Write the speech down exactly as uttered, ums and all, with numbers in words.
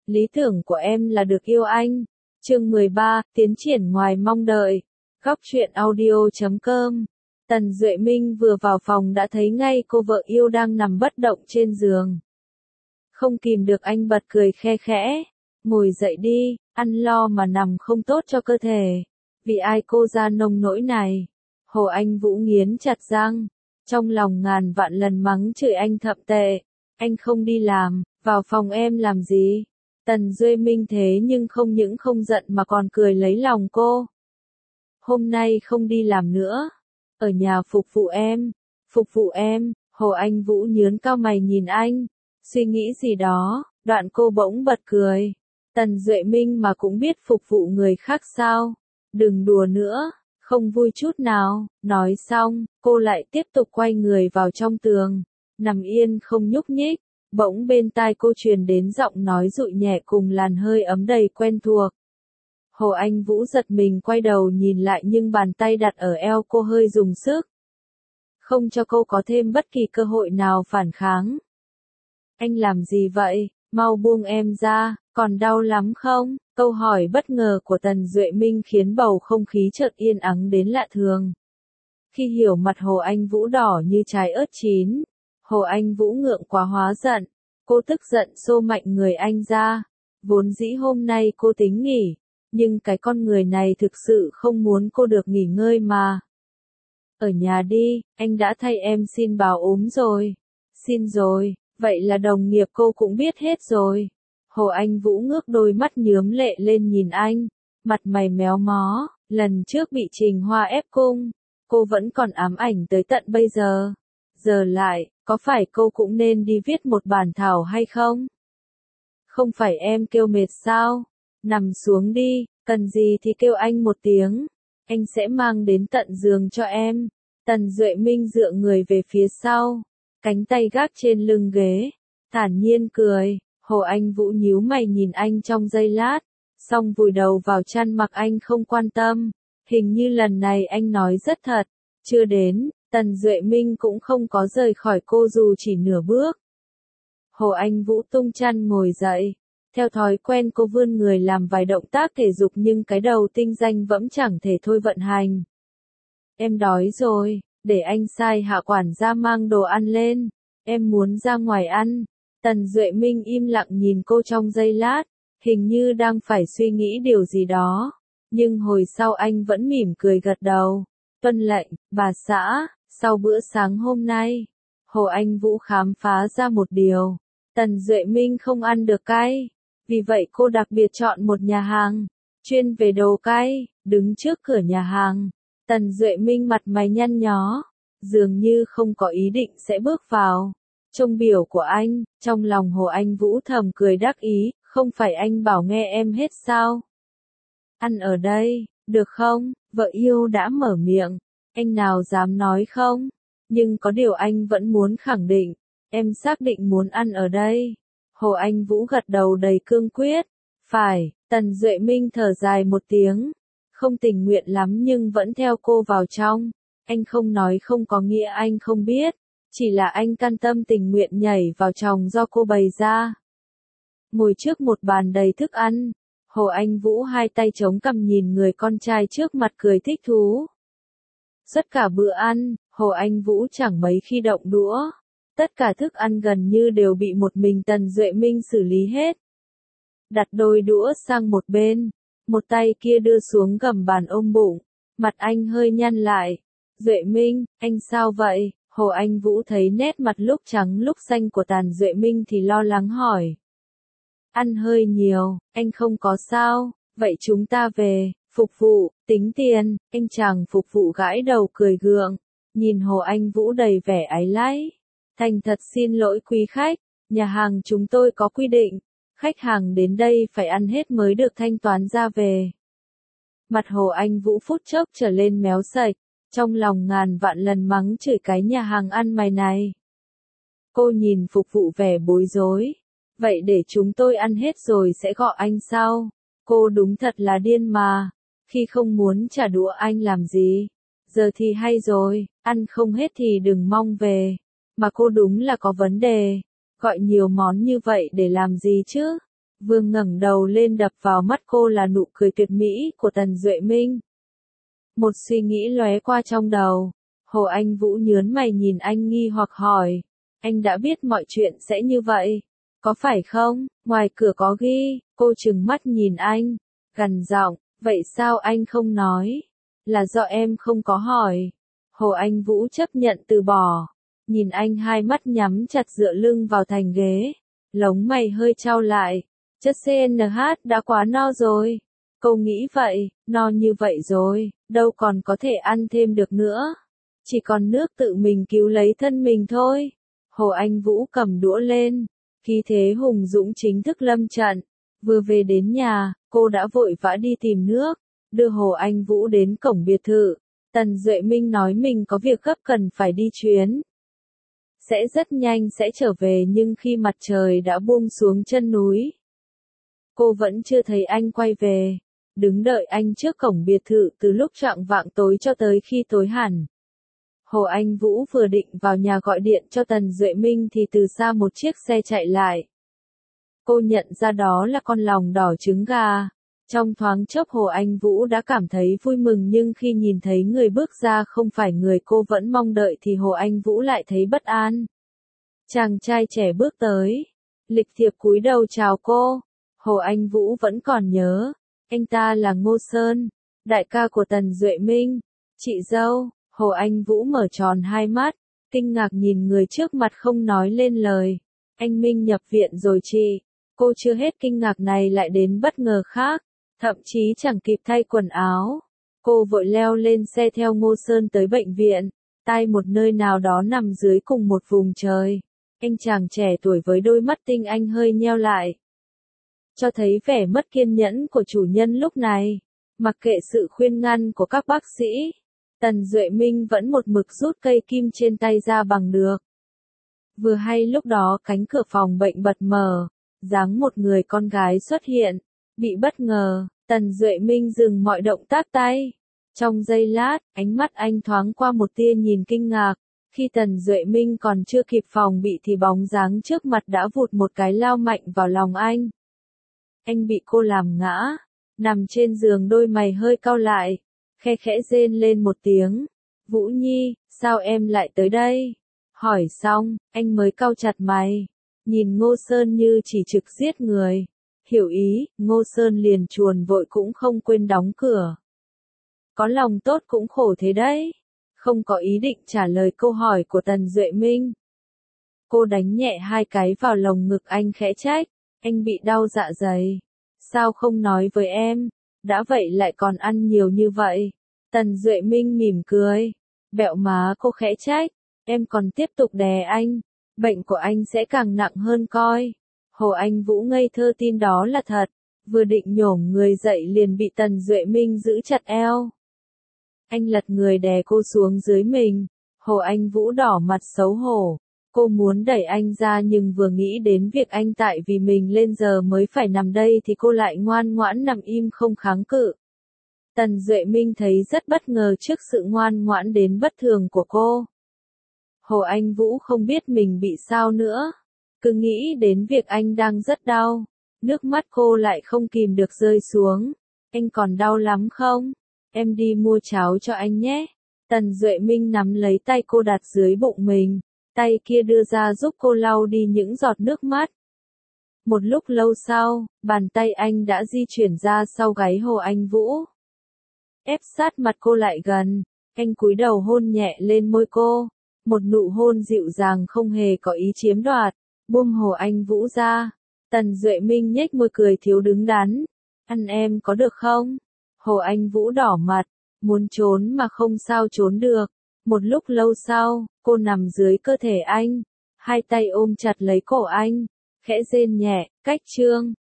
lý tưởng của em là được yêu anh. Chương mười ba, tiến triển ngoài mong đợi. Góc truyện audio chấm com. Tần Duệ Minh vừa vào phòng đã thấy ngay cô vợ yêu đang nằm bất động trên giường. Không kìm được anh bật cười khe khẽ. Ngồi dậy đi, ăn lo mà nằm không tốt cho cơ thể. Vì ai cô ra nông nỗi này? Hồ Anh Vũ nghiến chặt răng. Trong lòng ngàn vạn lần mắng chửi anh thậm tệ. Anh không đi làm, vào phòng em làm gì? Tần Duệ Minh thế nhưng không những không giận mà còn cười lấy lòng cô. Hôm nay không đi làm nữa. Ở nhà phục vụ em. Phục vụ em. Hồ Anh Vũ nhướng cao mày nhìn anh. Suy nghĩ gì đó, đoạn cô bỗng bật cười. Tần Duệ Minh mà cũng biết phục vụ người khác sao? Đừng đùa nữa, không vui chút nào. Nói xong, cô lại tiếp tục quay người vào trong tường. Nằm yên không nhúc nhích. Bỗng bên tai cô truyền đến giọng nói dụi nhẹ cùng làn hơi ấm đầy quen thuộc. Hồ Anh Vũ giật mình quay đầu nhìn lại nhưng bàn tay đặt ở eo cô hơi dùng sức. Không cho cô có thêm bất kỳ cơ hội nào phản kháng. Anh làm gì vậy? Mau buông em ra, còn đau lắm không? Câu hỏi bất ngờ của Tần Duệ Minh khiến bầu không khí chợt yên ắng đến lạ thường. Khi hiểu mặt Hồ Anh Vũ đỏ như trái ớt chín, Hồ Anh Vũ ngượng quá hóa giận. Cô tức giận xô mạnh người anh ra. Vốn dĩ hôm nay cô tính nghỉ, nhưng cái con người này thực sự không muốn cô được nghỉ ngơi mà. Ở nhà đi, anh đã thay em xin báo ốm rồi. Xin rồi, vậy là đồng nghiệp cô cũng biết hết rồi. Hồ Anh Vũ ngước đôi mắt nhuốm lệ lên nhìn anh, mặt mày méo mó, lần trước bị Trình Hoa ép cung, cô vẫn còn ám ảnh tới tận bây giờ. Giờ lại, có phải cô cũng nên đi viết một bản thảo hay không? Không phải em kêu mệt sao? Nằm xuống đi, cần gì thì kêu anh một tiếng. Anh sẽ mang đến tận giường cho em. Tần Duệ Minh dựa người về phía sau, cánh tay gác trên lưng ghế, thản nhiên cười. Hồ Anh Vũ nhíu mày nhìn anh trong giây lát, xong vùi đầu vào chăn mặc anh không quan tâm. Hình như lần này anh nói rất thật. Chưa đến, Tần Duệ Minh cũng không có rời khỏi cô dù chỉ nửa bước. Hồ Anh Vũ tung chăn ngồi dậy. Theo thói quen cô vươn người làm vài động tác thể dục nhưng cái đầu tinh danh vẫn chẳng thể thôi vận hành. Em đói rồi, để anh sai hạ quản gia mang đồ ăn lên. Em muốn ra ngoài ăn. Tần Duệ Minh im lặng nhìn cô trong giây lát, hình như đang phải suy nghĩ điều gì đó. Nhưng hồi sau anh vẫn mỉm cười gật đầu. Tuân lệnh, bà xã. Sau bữa sáng hôm nay, Hồ Anh Vũ khám phá ra một điều. Tần Duệ Minh không ăn được cay. Vì vậy cô đặc biệt chọn một nhà hàng chuyên về đồ cay. Đứng trước cửa nhà hàng, Tần Duệ Minh mặt mày nhăn nhó, dường như không có ý định sẽ bước vào. Trông biểu của anh, trong lòng Hồ Anh Vũ thầm cười đắc ý, không phải anh bảo nghe em hết sao? Ăn ở đây, được không? Vợ yêu đã mở miệng, anh nào dám nói không? Nhưng có điều anh vẫn muốn khẳng định, em xác định muốn ăn ở đây. Hồ Anh Vũ gật đầu đầy cương quyết. Phải. Tần Duệ Minh thở dài một tiếng, không tình nguyện lắm nhưng vẫn theo cô vào trong. Anh không nói không có nghĩa anh không biết, chỉ là anh can tâm tình nguyện nhảy vào chòng do cô bày ra. Ngồi trước một bàn đầy thức ăn, Hồ Anh Vũ hai tay chống cằm nhìn người con trai trước mặt cười thích thú. Suốt cả bữa ăn, Hồ Anh Vũ chẳng mấy khi động đũa. Tất cả thức ăn gần như đều bị một mình Tần Duệ Minh xử lý hết. Đặt đôi đũa sang một bên, một tay kia đưa xuống gầm bàn ôm bụng, mặt anh hơi nhăn lại. Duệ Minh, anh sao vậy? Hồ Anh Vũ thấy nét mặt lúc trắng lúc xanh của Tần Duệ Minh thì lo lắng hỏi. Ăn hơi nhiều, anh không có sao, vậy chúng ta về, phục vụ, tính tiền. Anh chàng phục vụ gãi đầu cười gượng, nhìn Hồ Anh Vũ đầy vẻ áy náy. Thành thật xin lỗi quý khách, nhà hàng chúng tôi có quy định, khách hàng đến đây phải ăn hết mới được thanh toán ra về. Mặt Hồ Anh Vũ phút chốc trở lên méo sạch, trong lòng ngàn vạn lần mắng chửi cái nhà hàng ăn mày này. Cô nhìn phục vụ vẻ bối rối, vậy để chúng tôi ăn hết rồi sẽ gọi anh sau. Cô đúng thật là điên mà, khi không muốn trả đũa anh làm gì. Giờ thì hay rồi, ăn không hết thì đừng mong về. Mà cô đúng là có vấn đề, gọi nhiều món như vậy để làm gì chứ? Vừa ngẩng đầu lên đập vào mắt cô là nụ cười tuyệt mỹ của Tần Duệ Minh. Một suy nghĩ lóe qua trong đầu. Hồ Anh Vũ nhớn mày nhìn anh nghi hoặc hỏi. Anh đã biết mọi chuyện sẽ như vậy. Có phải không? Ngoài cửa có ghi. Cô trừng mắt nhìn anh. Gằn giọng. Vậy sao anh không nói? Là do em không có hỏi. Hồ Anh Vũ chấp nhận từ bỏ. Nhìn anh hai mắt nhắm chặt dựa lưng vào thành ghế. Lông mày hơi trao lại. Chất xê en hát đã quá no rồi. Cô nghĩ vậy, no như vậy rồi, đâu còn có thể ăn thêm được nữa. Chỉ còn nước tự mình cứu lấy thân mình thôi. Hồ Anh Vũ cầm đũa lên. Khí thế hùng dũng chính thức lâm trận. Vừa về đến nhà, cô đã vội vã đi tìm nước. Đưa Hồ Anh Vũ đến cổng biệt thự. Tần Duệ Minh nói mình có việc gấp cần phải đi chuyến. Sẽ rất nhanh sẽ trở về nhưng khi mặt trời đã buông xuống chân núi. Cô vẫn chưa thấy anh quay về. Đứng đợi anh trước cổng biệt thự từ lúc chạng vạng tối cho tới khi tối hẳn. Hồ Anh Vũ vừa định vào nhà gọi điện cho Tần Duệ Minh thì từ xa một chiếc xe chạy lại. Cô nhận ra đó là con lòng đỏ trứng gà. Trong thoáng chốc Hồ Anh Vũ đã cảm thấy vui mừng nhưng khi nhìn thấy người bước ra không phải người cô vẫn mong đợi thì Hồ Anh Vũ lại thấy bất an. Chàng trai trẻ bước tới. Lịch thiệp cúi đầu chào cô. Hồ Anh Vũ vẫn còn nhớ. Anh ta là Ngô Sơn, đại ca của Tần Duệ Minh. Chị dâu. Hồ Anh Vũ mở tròn hai mắt, kinh ngạc nhìn người trước mặt không nói lên lời. Anh Minh nhập viện rồi chị. Cô chưa hết kinh ngạc này lại đến bất ngờ khác, thậm chí chẳng kịp thay quần áo. Cô vội leo lên xe theo Ngô Sơn tới bệnh viện, tai một nơi nào đó nằm dưới cùng một vùng trời. Anh chàng trẻ tuổi với đôi mắt tinh anh hơi nheo lại, cho thấy vẻ mất kiên nhẫn của chủ nhân lúc này. Mặc kệ sự khuyên ngăn của các bác sĩ, Tần Duệ Minh vẫn một mực rút cây kim trên tay ra bằng được. Vừa hay lúc đó cánh cửa phòng bệnh bật mở, dáng một người con gái xuất hiện. Bị bất ngờ, Tần Duệ Minh dừng mọi động tác tay. Trong giây lát, ánh mắt anh thoáng qua một tia nhìn kinh ngạc. Khi Tần Duệ Minh còn chưa kịp phòng bị thì bóng dáng trước mặt đã vụt một cái lao mạnh vào lòng anh. Anh bị cô làm ngã, nằm trên giường đôi mày hơi cau lại, khe khẽ rên lên một tiếng. Vũ Nhi, sao em lại tới đây? Hỏi xong, anh mới cau chặt mày, nhìn Ngô Sơn như chỉ trực giết người. Hiểu ý, Ngô Sơn liền chuồn vội cũng không quên đóng cửa. Có lòng tốt cũng khổ thế đấy. Không có ý định trả lời câu hỏi của Tần Duệ Minh. Cô đánh nhẹ hai cái vào lồng ngực anh khẽ trách. Anh bị đau dạ dày. Sao không nói với em? Đã vậy lại còn ăn nhiều như vậy. Tần Duệ Minh mỉm cười. Bẹo má cô khẽ trách. Em còn tiếp tục đè anh. Bệnh của anh sẽ càng nặng hơn coi. Hồ Anh Vũ ngây thơ tin đó là thật. Vừa định nhổm người dậy liền bị Tần Duệ Minh giữ chặt eo. Anh lật người đè cô xuống dưới mình. Hồ Anh Vũ đỏ mặt xấu hổ. Cô muốn đẩy anh ra nhưng vừa nghĩ đến việc anh tại vì mình lên giờ mới phải nằm đây thì cô lại ngoan ngoãn nằm im không kháng cự. Tần Duệ Minh thấy rất bất ngờ trước sự ngoan ngoãn đến bất thường của cô. Hồ Anh Vũ không biết mình bị sao nữa. Cứ nghĩ đến việc anh đang rất đau. Nước mắt cô lại không kìm được rơi xuống. Anh còn đau lắm không? Em đi mua cháo cho anh nhé. Tần Duệ Minh nắm lấy tay cô đặt dưới bụng mình. Tay kia đưa ra giúp cô lau đi những giọt nước mắt. Một lúc lâu sau, bàn tay anh đã di chuyển ra sau gáy Hồ Anh Vũ. Ép sát mặt cô lại gần. Anh cúi đầu hôn nhẹ lên môi cô. Một nụ hôn dịu dàng không hề có ý chiếm đoạt. Buông Hồ Anh Vũ ra. Tần Duệ Minh nhếch môi cười thiếu đứng đắn. Ăn em có được không? Hồ Anh Vũ đỏ mặt. Muốn trốn mà không sao trốn được. Một lúc lâu sau, cô nằm dưới cơ thể anh. Hai tay ôm chặt lấy cổ anh. Khẽ rên nhẹ, cách chương.